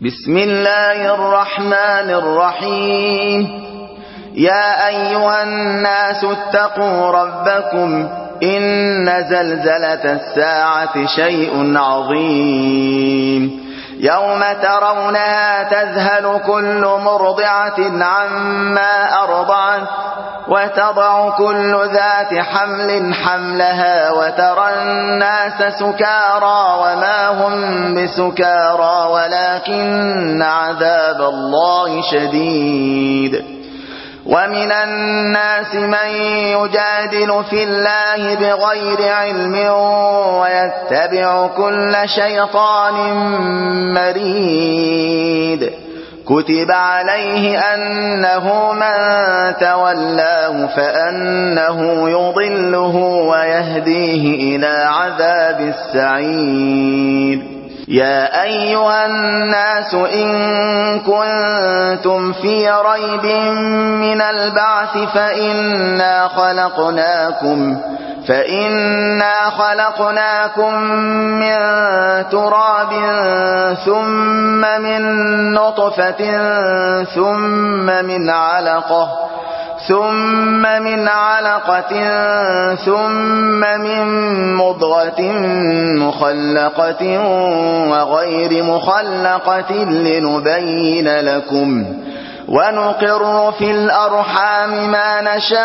بسم الله الرحمن الرحيم. يا أيها الناس اتقوا ربكم إن زلزلة الساعة شيء عظيم يوم ترونها تذهل كل مرضعة عما أرضعت وتضع كل ذات حمل حملها وترى الناس سكارى وما هم بسكارى ولكن عذاب الله شديد. ومن الناس من يجادل في الله بغير علم ويتبع كل شيطان مريد. كتب عليه أنه من تولاه فأنه يضله ويهديه إلى عذاب السعير. يا أيها الناس إن كنتم في ريب من البعث فإنا خلقناكم من تراب ثم من نطفة ثم من علقة ثم من مضغة مخلقة وغير مخلقة لنبين لكم ونقر في الأرحام ما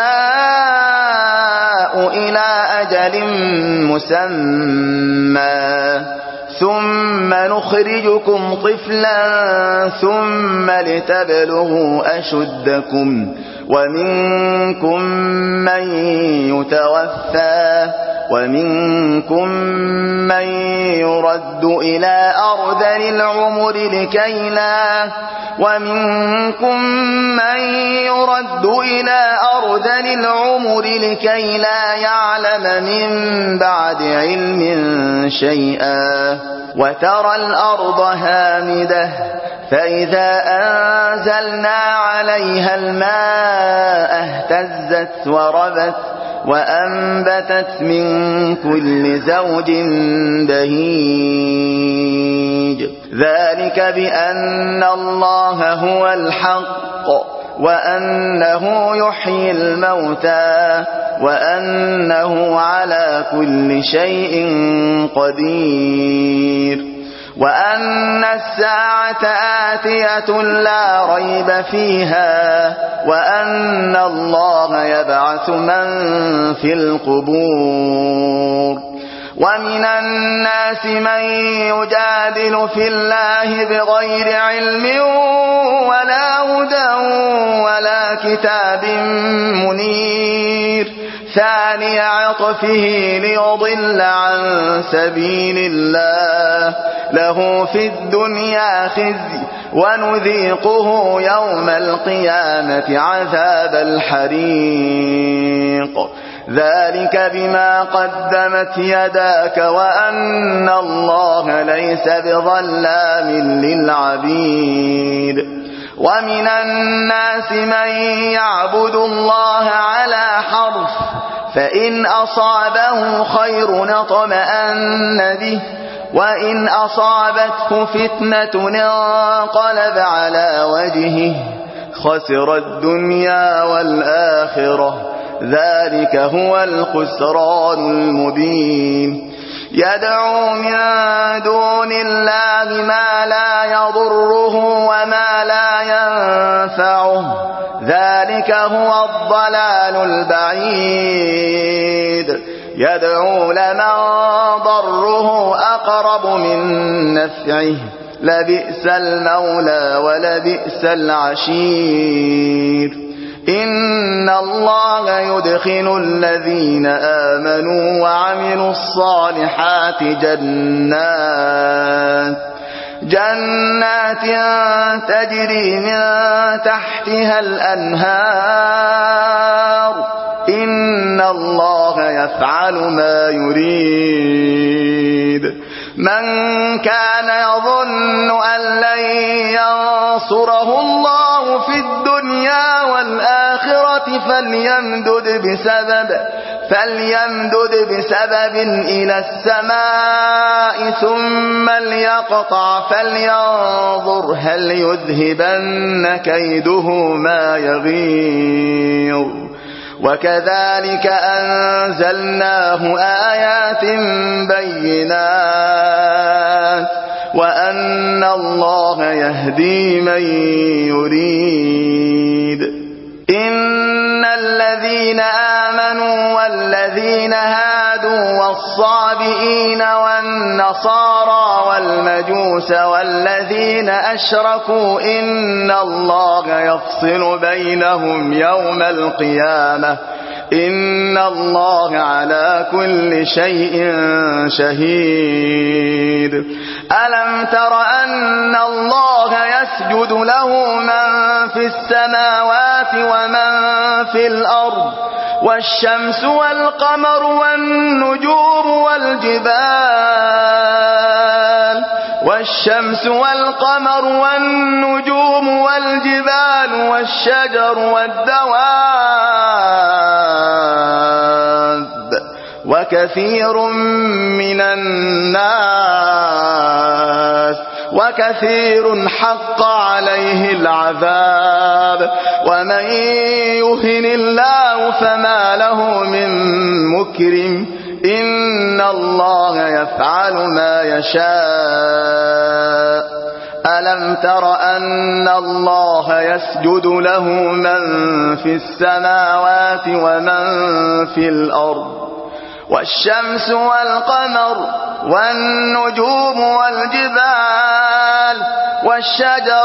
نشاء إلى أجل مسمى ثم نخرجكم طفلا ثم لتبلغوا أشدكم ومنكم من يتوفى ومنكم من يرد إلى أرذل العمر لكي لا يعلم من بعد علم شيئا. وترى الأرض هامدة فإذا أنزلنا عليها الماء اهتزت وربت وأنبتت من كل زوج بهيج. ذلك بأن الله هو الحق وأنه يحيي الموتى وأنه على كل شيء قدير وأن الساعة آتية لا ريب فيها وأن الله يبعث من في القبور. ومن الناس من يجادل في الله بغير علم ولا هدى ولا كتاب منير. ثاني عطفه ليضل عن سبيل الله له في الدنيا خزي ونذيقه يوم القيامة عذاب الحريق. ذلك بما قدمت يداك وأن الله ليس بظلام للعبيد. ومن الناس من يعبد الله على حرف فإن أصابه خير اطمأن به وإن أصابته فتنة انقلب على وجهه خسر الدنيا والآخرة. ذلك هو الخسران المبين. يدعو من دون الله ما لا يضره وما لا ينفعه ذلك هو الضلال البعيد. يدعو لمن ضره أقرب من نفعه لبئس المولى ولبئس العشير. إن الله يدخل الذين آمنوا وعملوا الصالحات جنات تجري من تحتها الأنهار. إن الله يفعل ما يريد. من كان يظن أن لن ينصره الله في الدنيا والآخرة فليمدد فليمدد بسبب إلى السماء ثم ليقطع فلينظر هل يذهبن كيده ما يغيظ وكذلك أنزلناه آيات بينات وأن الله يهدي من يريد. إن الذين آمنوا والذين هادوا والصابئين والنصارى والمجوس والذين أشركوا إن الله يفصل بينهم يوم القيامة إن الله على كل شيء شهيد. ألم تر أن الله يسجد له من في السماوات ومن في الأرض والشمس والقمر والنجوم والجبال والشجر والدواب وكثير حق عليه العذاب ومن يهن الله فما له من مكرم إن الله يفعل ما يشاء. ألم تر أن الله يسجد له من في السماوات ومن في الأرض والشمس والقمر والنجوم والجبال والشجر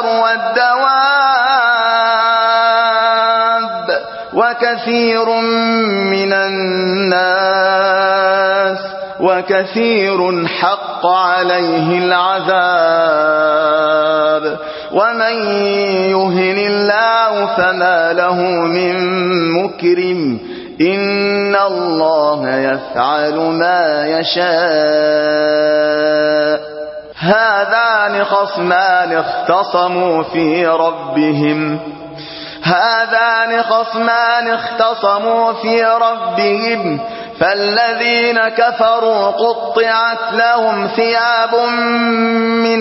والدواب وكثير حق عليه العذاب ومن يهن الله فما له من مكرم إن الله يفعل ما يشاء. هذان خصمان اختصموا في ربهم فالذين كفروا قطعت لهم ثياب من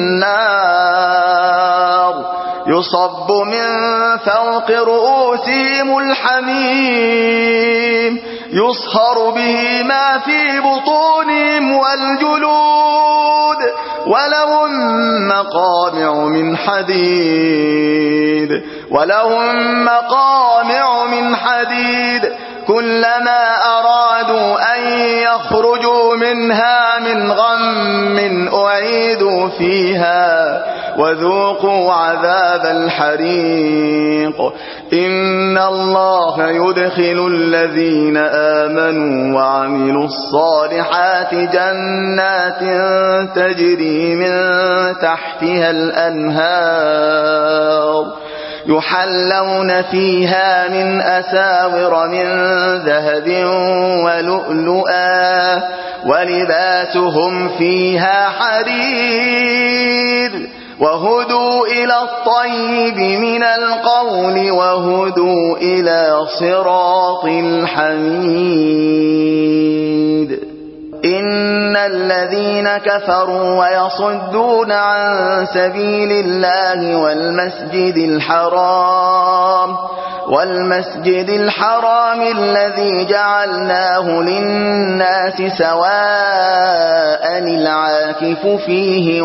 نار يصب من فوق رؤوسهم الحميم يصهر به ما في بطونهم والجلود ولهم مقامع من حديد كلما أرادوا أن يخرجوا منها من غم أعيدوا فيها وذوقوا عذاب الحريق. إن الله يدخل الذين آمنوا وعملوا الصالحات جنات تجري من تحتها الأنهار يحلون فيها من أساور من ذهب ولؤلؤا ولباسهم فيها حرير وهدوا إلى الطيب من القول وهدوا إلى صراط الحميد. إن الذين كفروا ويصدون عن سبيل الله والمسجد الحرام الذي جعلناه للناس سواء العاكف فيه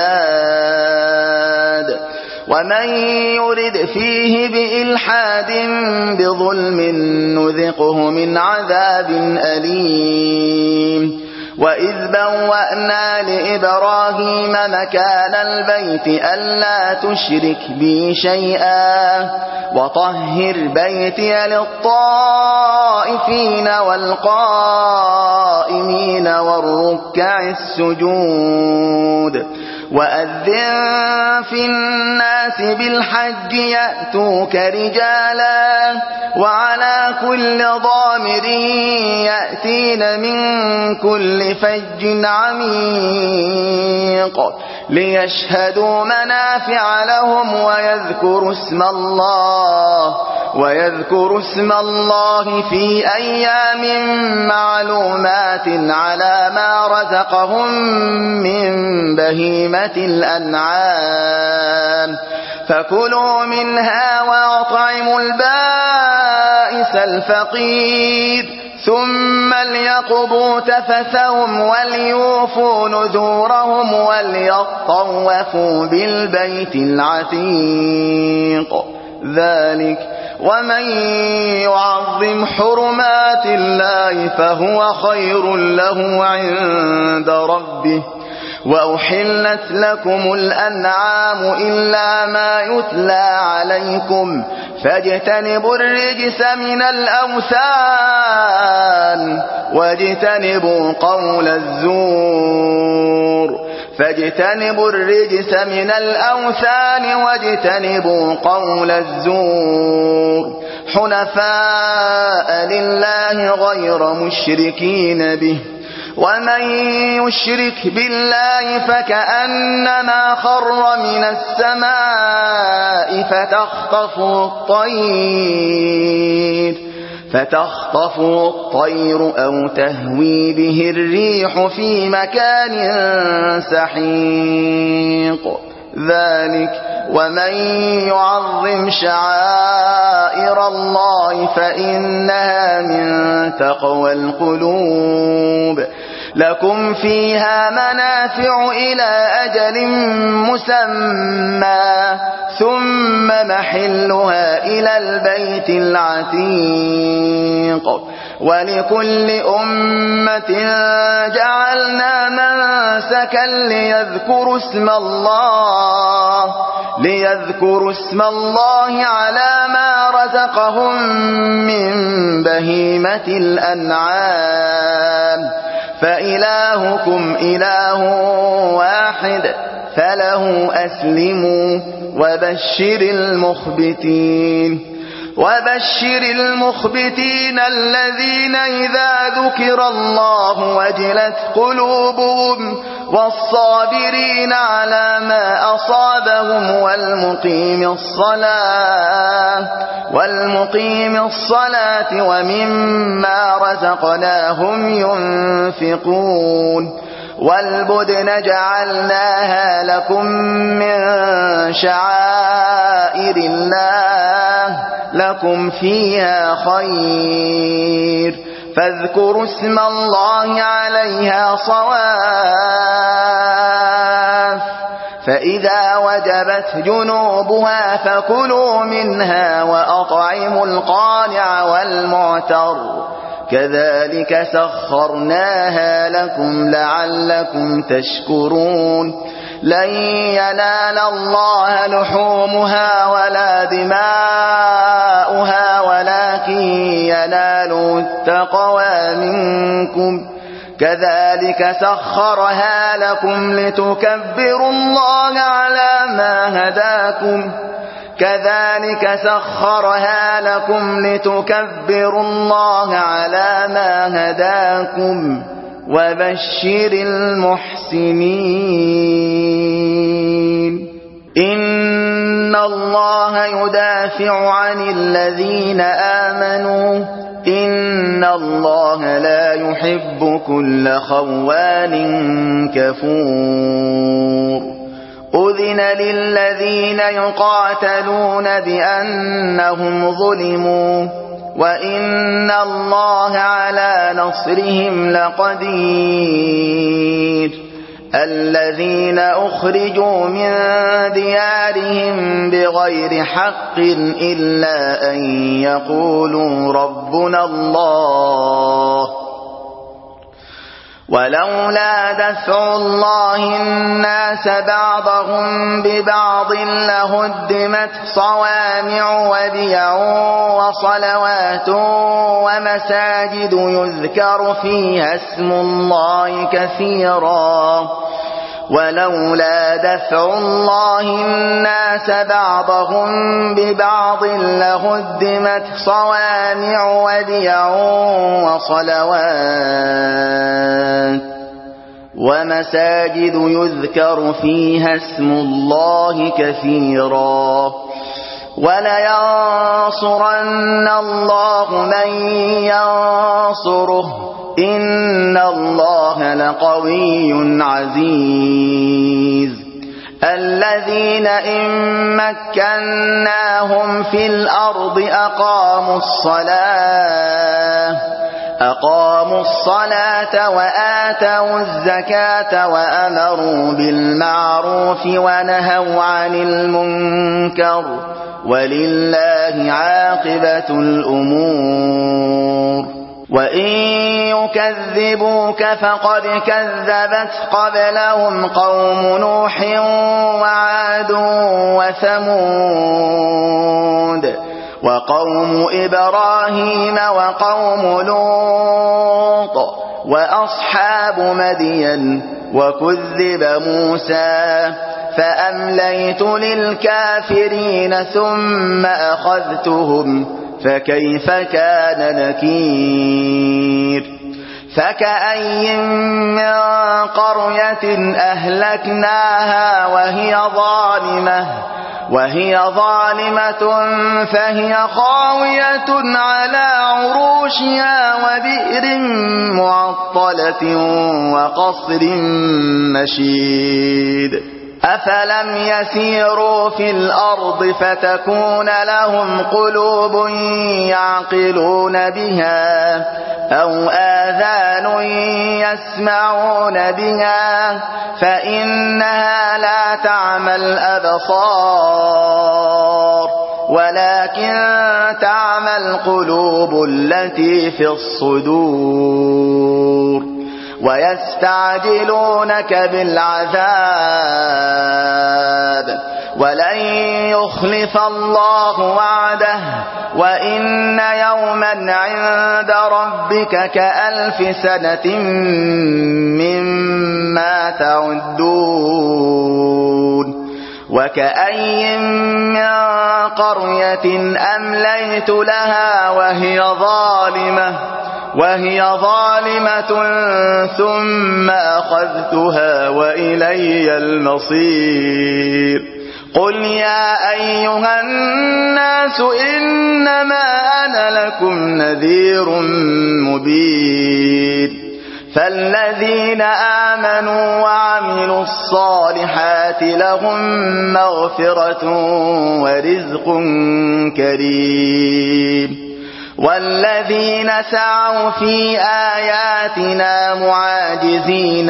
والباد ومن يرد فيه بإلحاد بظلم نذقه من عذاب أليم. وإذ بوأنا لإبراهيم مكان البيت ألا تشرك بي شيئا وطهر بيتي للطائفين والقائمين والركع السجود وأذن في الناس بالحج يأتوك رجالا وعلى كل ضامر يأتين من كل فج عميق ليشهدوا منافع لهم ويذكروا اسم الله في أيام معلومات على ما رزقهم من بهيمة الأنعام فكلوا منها وأطعموا البائس الفقير ثم ليقضوا تفثهم وليوفوا نذورهم وليطوفوا بالبيت العتيق ذلك ومن يعظم حرمات الله فهو خير له عند ربه وأحلت لكم الأنعام إلا ما يتلى عليكم فاجتنبوا الرجس من الأوثان واجتنبوا قول الزور فاجتنبوا الرجس من الأوثان واجتنبوا قول الزور حنفاء لله غير مشركين به ومن يشرك بالله فكأنما خر من السماء فتخطفه الطير أو تهوي به الريح في مكان سحيق ذلك ومن يعظم شعائر الله فإنها من تقوى القلوب لكم فيها منافع إلى أجل مسمى ثم محلها إلى البيت العتيق ولكل أمة جعلنا منسكا ليذكروا اسم الله على ما رزقهم من بهيمة الأنعام فإلهكم إله واحد فله أسلموا وبشر المخبتين الذين إذا ذكر الله وجلت قلوبهم والصابرين على ما أصابهم والمقيم الصلاة ومما رزقناهم ينفقون والبدن جعلناها لكم من شعائر الله لكم فيها خير فاذكروا اسم الله عليها صواف فإذا وجبت جنوبها فكلوا منها وأطعموا القانع والمعتر كذلك سخرناها لكم لعلكم تشكرون لن ينال الله لحومها ولا دماؤها ولكن يناله التقوى منكم كذلك سخرها لكم لتكبروا الله على ما هداكم وبشر المحسنين إن الله يدافع عن الذين آمنوا إن الله لا يحب كل خوان كفور أذن للذين يقاتلون بأنهم ظلموا وإن الله على نصرهم لقدير الذين أخرجوا من ديارهم بغير حق إلا أن يقولوا ربنا الله ولولا دفع الله الناس بعضهم ببعض لهدمت صوامع وبيع وصلوات ومساجد يذكر فيها اسم الله كثيرا ولولا دفع الله الناس بعضهم ببعض لهدمت صوامع وبيع وصلوات ومساجد يذكر فيها اسم الله كثيرا ولينصرن الله من ينصره إن الله لقوي عزيز الذين إن مكناهم في الأرض أقاموا الصلاة وآتوا الزكاة وأمروا بالمعروف ونهوا عن المنكر ولله عاقبة الأمور وإن يكذبوك فقد كذبت قبلهم قوم نوح وعاد وثمود وقوم إبراهيم وقوم لوط وأصحاب مدين وكذب موسى فأمليت للكافرين ثم أخذتهم فكيف كان نكير فكأي من قرية أهلكناها وهي ظالمة فهي خاوية على عروشها وبئر معطلة وقصر مشيد أفلم يسيروا في الأرض فتكون لهم قلوب يعقلون بها أو آذان يسمعون بها فإنها لا تعمى الأبصار ولكن تعمى القلوب التي في الصدور ويستعجلونك بالعذاب ولن يخلف الله وعده وإن يوما عند ربك كألف سنة مما تعدون وكأي من قرية أمليت لها وهي ظالمة ثم أخذتها وإلي المصير قل يا أيها الناس إنما أنا لكم نذير مبين فالذين آمنوا وعملوا الصالحات لهم مغفرة ورزق كريم والذين سعوا في آياتنا معاجزين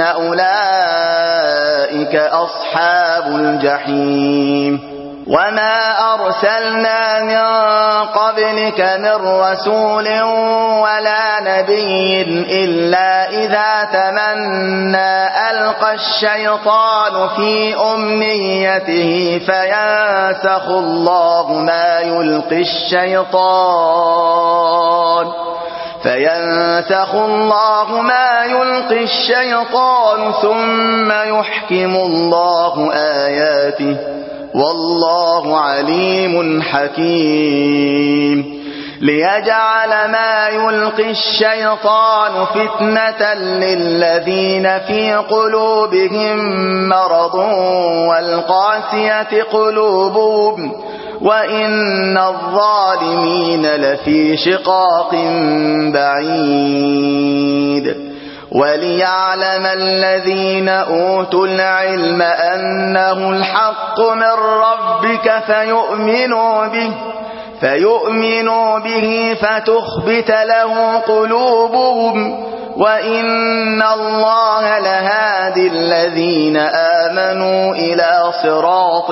أولئك أصحاب الجحيم وما أرسلنا من قبلك من رسول ولا نبي إلا إذا تمنى ألقى الشيطان في أمنيته فينسخ الله ما يلقي الشيطان ثم يحكم الله آياته والله عليم حكيم ليجعل ما يلقي الشيطان فتنة للذين في قلوبهم مرض والقاسية قلوبهم وإن الظالمين لفي شقاق بعيد وليعلم الذين أوتوا العلم أنه الحق من ربك فيؤمنوا به فتخبت له قلوبهم وإن الله لهادي الذين آمنوا إلى صراط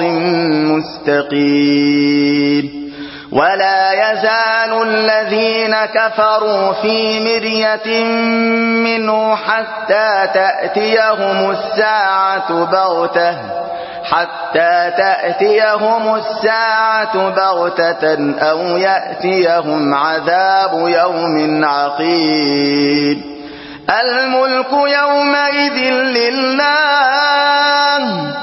مستقيم ولا يزال الذين كفروا في مرية منه حتى تأتيهم الساعة بغتة أو يأتيهم عذاب يوم عقيم الملك يومئذ لله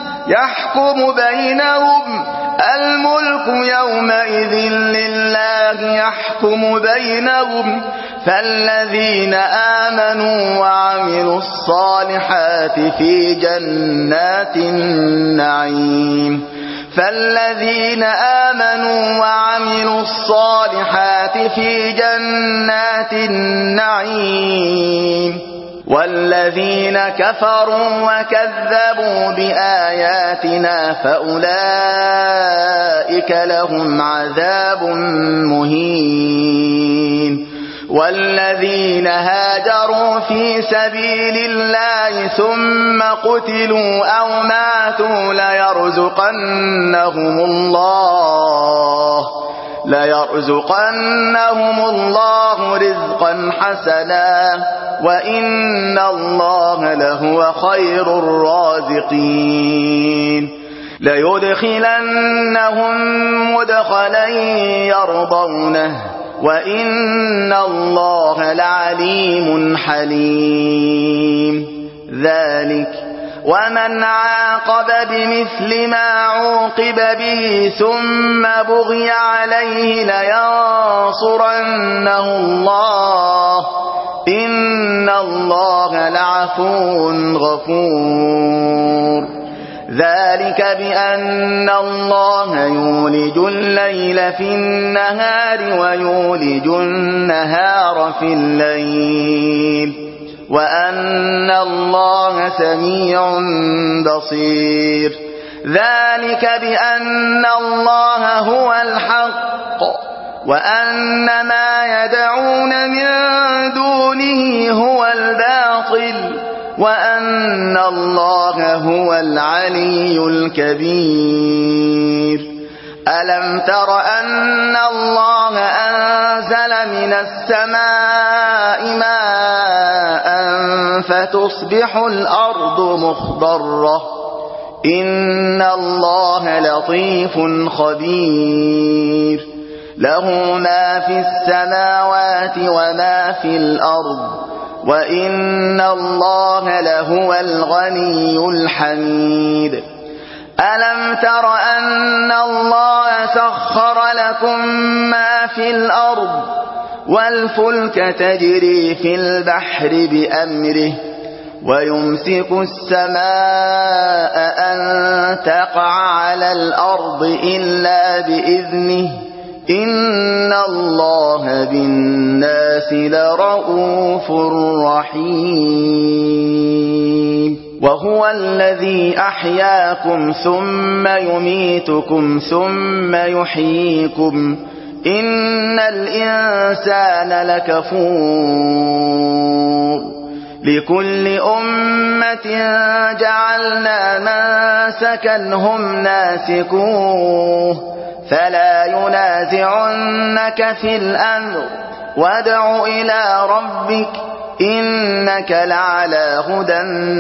يحكم بينهم فالذين آمنوا وعملوا الصالحات في جنات النعيم فالذين آمنوا وعملوا الصالحات في جنات النعيم والذين كفروا وكذبوا بآياتنا فأولئك لهم عذاب مهين والذين هاجروا في سبيل الله ثم قتلوا أو ماتوا ليرزقنهم الله رزقا حسنا وإن الله لهو خير الرازقين ليدخلنهم مدخلا يرضونه وإن الله لعليم حليم ذلك ومن عاقب بمثل ما عوقب به ثم بغي عليه لينصرنه الله إن الله لعفو غفور ذلك بأن الله يولج الليل في النهار ويولج النهار في الليل وأن الله سميع بصير ذلك بأن الله هو الحق وأن ما يدعون من دونه هو الباطل وأن الله هو العلي الكبير ألم تر أن الله أنزل من السماء ماء فتصبح الأرض مخضرة إن الله لطيف خبير له ما في السماوات وما في الأرض وإن الله لهو الغني الحميد ألم تر أن الله سخر لكم ما في الأرض والفلك تجري في البحر بأمره ويمسك السماء أن تقع على الأرض إلا بإذنه إن الله بالناس لرؤوف رحيم وهو الذي أحياكم ثم يميتكم ثم يحييكم إن الإنسان لكفور لكل أمة جعلنا منسكا هم ناسكوه فلا ينازعنك في الأمر وادع إلى ربك إنك لعلى هدى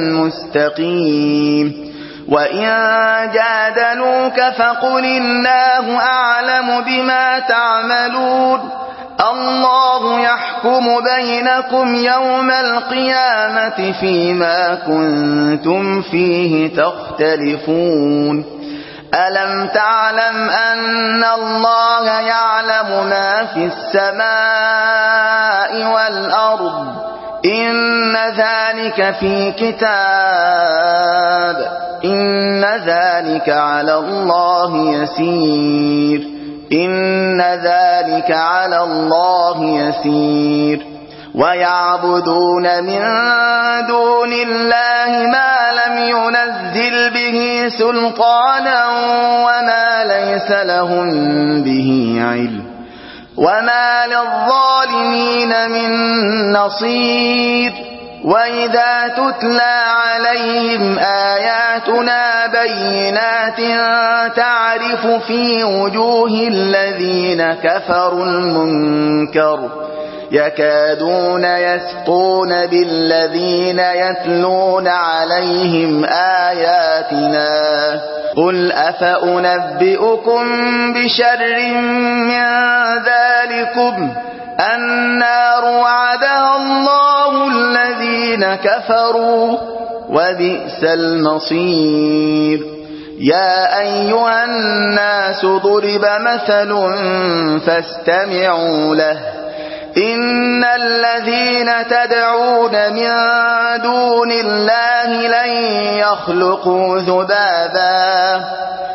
مستقيم وإن جادلوك فقل الله أعلم بما تعملون الله يحكم بينكم يوم القيامة فيما كنتم فيه تختلفون ألم تعلم أن الله يعلم ما في السماء والأرض إن ذلك في كتاب إن ذلك على الله يسير إن ذلك على الله يسير ويعبدون من دون الله ما لم ينزل به سلطانا وما ليس لهم به علم وما للظالمين من نصير وإذا تتلى عليهم آياتنا بينات تعرف في وجوه الذين كفروا المنكر يكادون يسقون بالذين يتلون عليهم آياتنا قل أفأنبئكم بشر من ذلكم النار وعدها الله الذين كفروا وبئس المصير يا أيها الناس ضرب مثل فاستمعوا له إن الذين تدعون من دون الله لن يخلقوا ذبابا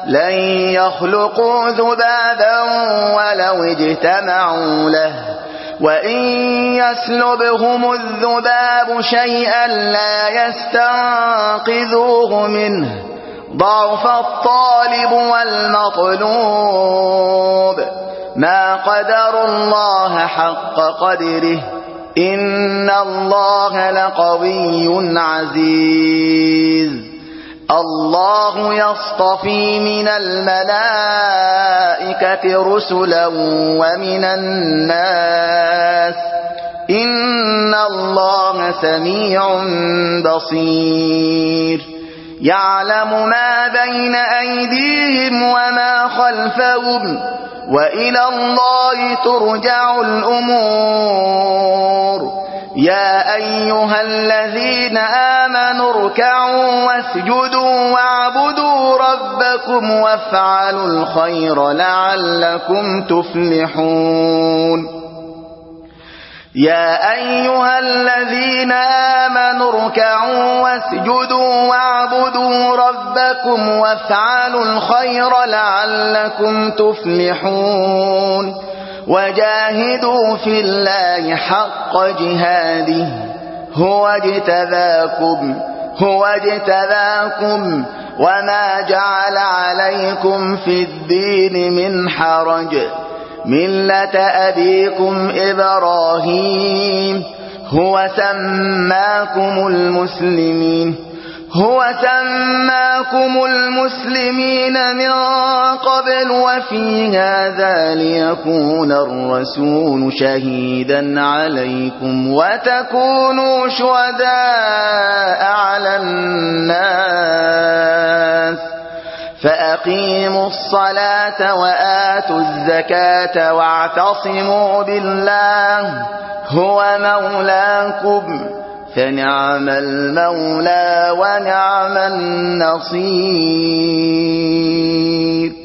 لن يخلقوا ذبابا ولو اجتمعوا له وإن يسلبهم الذباب شيئا لا يستنقذوه منه ضعف الطالب والمطلوب ما قدر الله حق قدره إن الله لقوي عزيز الله يصطفي من الملائكة رسلا ومن الناس إن الله سميع بصير يعلم ما بين أيديهم وما خلفهم وإلى الله ترجع الأمور يا أيها الذين آمنوا اركعوا واسجدوا واعبدوا ربكم وافعلوا الخير لعلكم تفلحون يا أيها الذين آمنوا اركعوا واسجدوا واعبدوا ربكم وافعلوا الخير لعلكم تفلحون وجاهدوا في الله حق جهاده هو اجتباكم وما جعل عليكم في الدين من حرج ملة أبيكم إبراهيم هو سماكم المسلمين من قبل وفي هذا ليكون الرسول شهيدا عليكم وتكونوا شهداء على الناس فأقيموا الصلاة وآتوا الزكاة واعتصموا بالله هو مولاكم فنعم المولى ونعم النصير